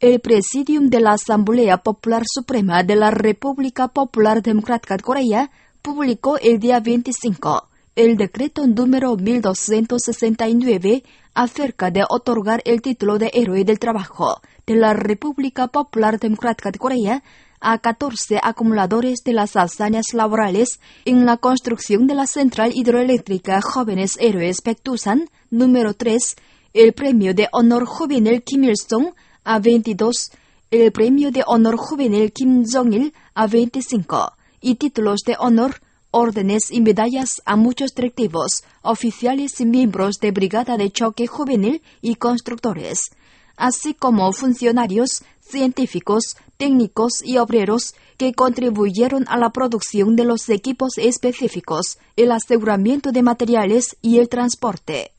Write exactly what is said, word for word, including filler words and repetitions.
El Presidium de la Asamblea Popular Suprema de la República Popular Democrática de Corea publicó el día veinticinco el decreto número mil doscientos sesenta y nueve acerca de otorgar el título de Héroe del Trabajo de la República Popular Democrática de Corea a catorce acumuladores de las hazañas laborales en la construcción de la central hidroeléctrica Jóvenes Héroes Baekdusan número tres, el Premio de Honor Juvenil Kim Il-sung a veintidós, el Premio de Honor Juvenil Kim Jong-il a veinticinco y títulos de honor, órdenes y medallas a muchos directivos, oficiales y miembros de Brigada de Choque Juvenil y constructores, así como funcionarios, científicos, técnicos y obreros que contribuyeron a la producción de los equipos específicos, el aseguramiento de materiales y el transporte.